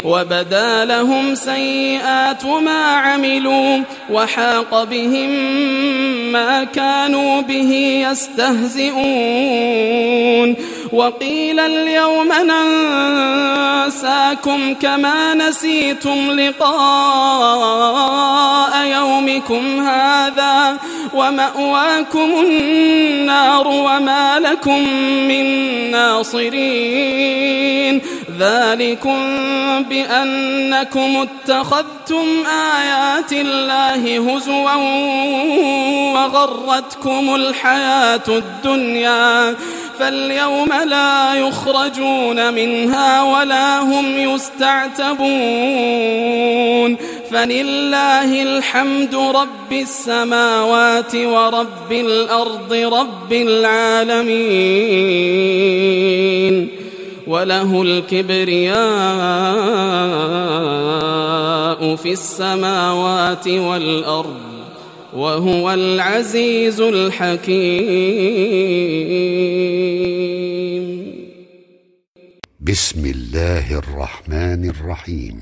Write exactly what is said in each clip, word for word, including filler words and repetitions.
وبدا لهم سيئات ما عملوا وحاق بهم ما كانوا به يستهزئون وقيل اليوم ننساكم كما نسيتم لقاء يومكم هذا ومأواكم النار وما لكم من ناصرين ذلكم بأنكم اتخذتم آيات الله هزوا وغرتكم الحياة الدنيا فاليوم لا يخرجون منها ولا هم يستعتبون فلله الحمد رب السماوات ورب الأرض رب العالمين وله الكبرياء في السماوات والأرض وهو العزيز الحكيم. بسم الله الرحمن الرحيم.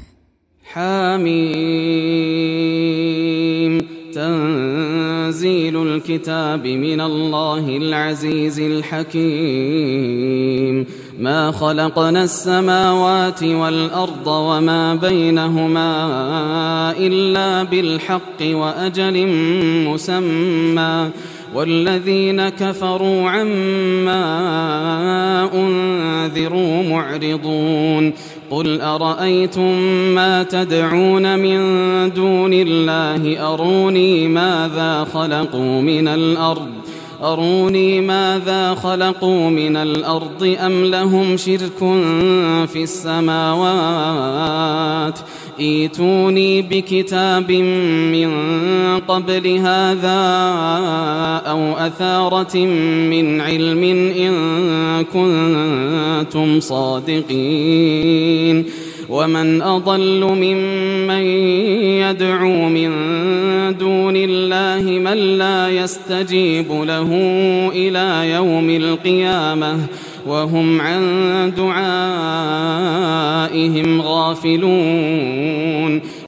حميم. تنزيل الكتاب من الله العزيز الحكيم. ما خلقنا السماوات والأرض وما بينهما إلا بالحق وأجل مسمى والذين كفروا عما أنذروا معرضون قل أرأيتم ما تدعون من دون الله أروني ماذا خلقوا من الأرض أروني ماذا خلقوا من الأرض أم لهم شرك في السماوات ائتوني بكتاب من قبل هذا أو أثارة من علم إن كنتم صادقين ومن أضل ممن يدعو من دون الله من لا يستجيب له إلى يوم القيامة وهم عن دعائهم غافلون